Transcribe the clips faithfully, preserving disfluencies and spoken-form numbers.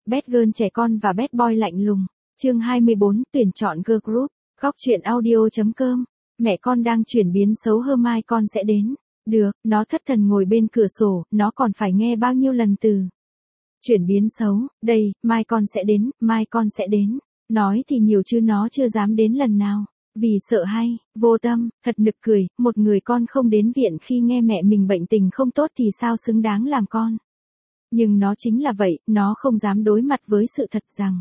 Bad Girl trẻ con và Bad Boy lạnh lùng. Chương hai mươi bốn, tuyển chọn girl group. Góc truyện audio chấm com. Mẹ con đang chuyển biến xấu hơn mai con sẽ đến. Được, nó thất thần ngồi bên cửa sổ, nó còn phải nghe bao nhiêu lần từ. Chuyển biến xấu, đây, mai con sẽ đến, mai con sẽ đến. Nói thì nhiều chứ nó chưa dám đến lần nào. Vì sợ hay, vô tâm, thật nực cười, một người con không đến viện khi nghe mẹ mình bệnh tình không tốt thì sao xứng đáng làm con. Nhưng nó chính là vậy, nó không dám đối mặt với sự thật rằng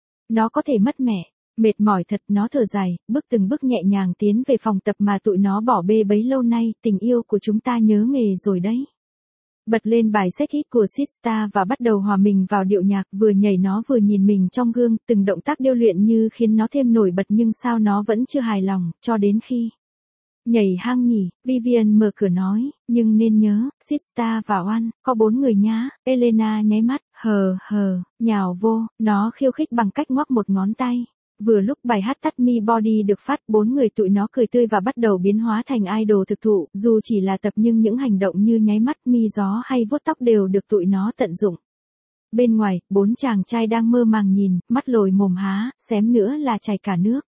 nó có thể mất mẹ. Mệt mỏi thật, nó thở dài, bước từng bước nhẹ nhàng tiến về phòng tập mà tụi nó bỏ bê bấy lâu nay, tình yêu của chúng ta nhớ nghề rồi đấy. Bật lên bài sách hit của Sista và bắt đầu hòa mình vào điệu nhạc, vừa nhảy nó vừa nhìn mình trong gương, từng động tác điêu luyện như khiến nó thêm nổi bật nhưng sao nó vẫn chưa hài lòng, cho đến khi nhảy hang nhỉ, Vivian mở cửa nói, nhưng nên nhớ, Sista và Oan, có bốn người nhá. Elena nháy mắt, hờ hờ, nhào vô, nó khiêu khích bằng cách ngoắc một ngón tay. Vừa lúc bài hát Touch Me Body được phát, bốn người tụi nó cười tươi và bắt đầu biến hóa thành idol thực thụ, dù chỉ là tập nhưng những hành động như nháy mắt, mi gió hay vuốt tóc đều được tụi nó tận dụng. Bên ngoài, bốn chàng trai đang mơ màng nhìn, mắt lồi mồm há, xém nữa là chảy cả nước.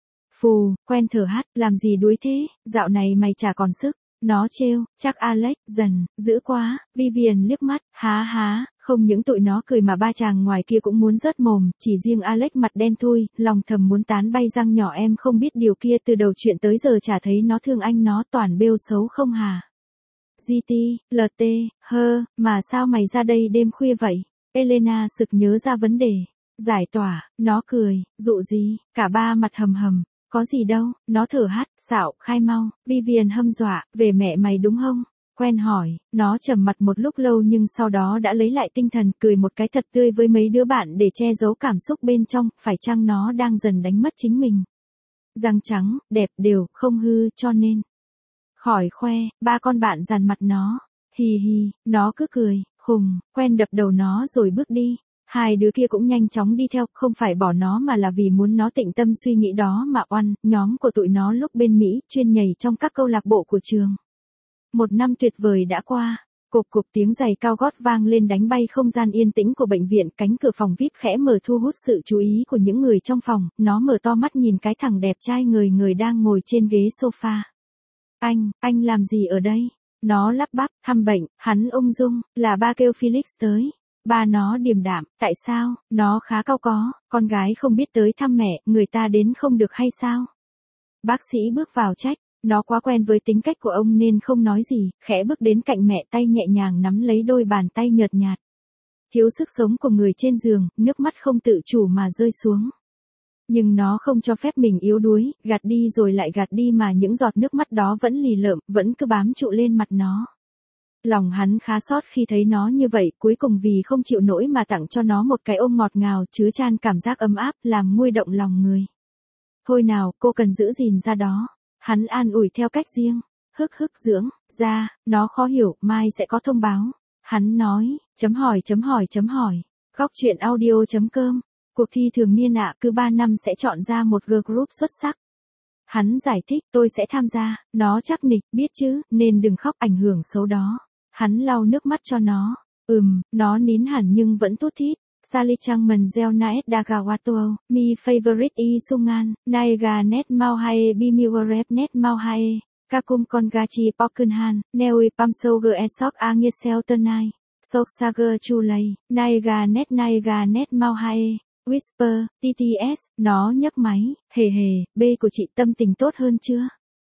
Phù, quen thở hát, làm gì đuối thế, dạo này mày chả còn sức. Nó trêu, chắc Alex, dần, dữ quá. Vivian liếc mắt, há há, không những tụi nó cười mà ba chàng ngoài kia cũng muốn rớt mồm, chỉ riêng Alex mặt đen thui, lòng thầm muốn tán bay răng nhỏ em không biết điều kia từ đầu chuyện tới giờ chả thấy nó thương anh nó toàn bêu xấu không hà. giê tê, lờ tê, hơ, mà sao mày ra đây đêm khuya vậy? Elena sực nhớ ra vấn đề. Giải tỏa, nó cười, dụ gì, cả ba mặt hầm hầm. Có gì đâu, nó thở hắt, xạo, khai mau. Vivian hâm dọa, về mẹ mày đúng không? Quen hỏi, nó trầm mặt một lúc lâu nhưng sau đó đã lấy lại tinh thần, cười một cái thật tươi với mấy đứa bạn để che giấu cảm xúc bên trong, phải chăng nó đang dần đánh mất chính mình. Răng trắng, đẹp đều, không hư, cho nên. Khỏi khoe, ba con bạn dằn mặt nó. Hì hì, nó cứ cười, khùng, quen đập đầu nó rồi bước đi. Hai đứa kia cũng nhanh chóng đi theo, không phải bỏ nó mà là vì muốn nó tĩnh tâm suy nghĩ đó mà Oan, nhóm của tụi nó lúc bên Mỹ, chuyên nhảy trong các câu lạc bộ của trường. Một năm tuyệt vời đã qua, cộp cộp tiếng giày cao gót vang lên đánh bay không gian yên tĩnh của bệnh viện, cánh cửa phòng vi ai pi khẽ mở thu hút sự chú ý của những người trong phòng, nó mở to mắt nhìn cái thằng đẹp trai người người đang ngồi trên ghế sofa. Anh, anh làm gì ở đây? Nó lắp bắp, thăm bệnh, hắn ung dung, là ba kêu Felix tới. Ba nó điềm đạm, tại sao, nó khá cau có, con gái không biết tới thăm mẹ, người ta đến không được hay sao? Bác sĩ bước vào trách, nó quá quen với tính cách của ông nên không nói gì, khẽ bước đến cạnh mẹ tay nhẹ nhàng nắm lấy đôi bàn tay nhợt nhạt. Thiếu sức sống của người trên giường, nước mắt không tự chủ mà rơi xuống. Nhưng nó không cho phép mình yếu đuối, gạt đi rồi lại gạt đi mà những giọt nước mắt đó vẫn lì lợm, vẫn cứ bám trụ lên mặt nó. Lòng hắn khá xót khi thấy nó như vậy, cuối cùng vì không chịu nổi mà tặng cho nó một cái ôm ngọt ngào chứa chan cảm giác ấm áp, làm nguôi động lòng người. Thôi nào, cô cần giữ gìn ra đó. Hắn an ủi theo cách riêng. Hức hức dưỡng, ra, nó khó hiểu, mai sẽ có thông báo. Hắn nói, chấm hỏi chấm hỏi chấm hỏi. Góc truyện audio chấm com. Cuộc thi thường niên ạ, cứ ba năm sẽ chọn ra một girl group xuất sắc. Hắn giải thích, tôi sẽ tham gia, nó chắc nịch, biết chứ, nên đừng khóc ảnh hưởng xấu đó. Hắn lau nước mắt cho nó. Ừm, nó nín hẳn nhưng vẫn thút thít. Sally Changman Gel Naet Dagawato, Mi Favorite I Sungan, Naiga Net Mau Hae Bimiwarep Net Mau Hae, Kakum Kongachi Pokunhan, Neui Pamsoger Esok Angesel Ternai, Sok Sager Chulay, Naiga Net Naiga Net Mau Hae, Whisper, tê tê ét, nó nhấc máy, hề hề, B của chị tâm tình tốt hơn chưa?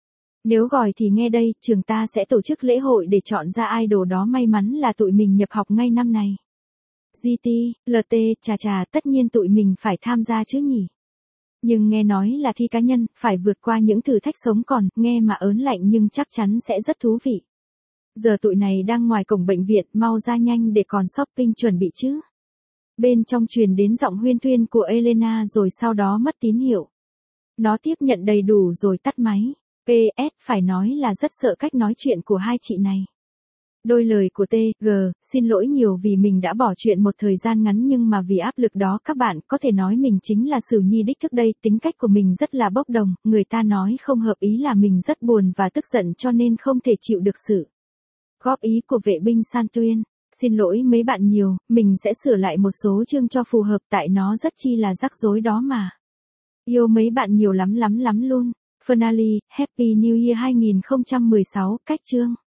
Nếu gọi thì nghe đây, trường ta sẽ tổ chức lễ hội để chọn ra idol đó, may mắn là tụi mình nhập học ngay năm này. giê tê, lờ tê, chà chà, tất nhiên tụi mình phải tham gia chứ nhỉ. Nhưng nghe nói là thi cá nhân, phải vượt qua những thử thách sống còn, nghe mà ớn lạnh nhưng chắc chắn sẽ rất thú vị. Giờ tụi này đang ngoài cổng bệnh viện, mau ra nhanh để còn shopping chuẩn bị chứ. Bên trong truyền đến giọng huyên thuyên của Elena rồi sau đó mất tín hiệu. Nó tiếp nhận đầy đủ rồi tắt máy. pê ét phải nói là rất sợ cách nói chuyện của hai chị này. Đôi lời của tê giê, xin lỗi nhiều vì mình đã bỏ chuyện một thời gian ngắn nhưng mà vì áp lực đó các bạn có thể nói mình chính là Sửu Nhi đích thức đây, tính cách của mình rất là bốc đồng, người ta nói không hợp ý là mình rất buồn và tức giận cho nên không thể chịu được sự góp ý của vệ binh San Tuyên. Xin lỗi mấy bạn nhiều, mình sẽ sửa lại một số chương cho phù hợp tại nó rất chi là rắc rối đó mà. Yêu mấy bạn nhiều lắm lắm lắm luôn. Finally, Happy New Year hai không một sáu, cách chương.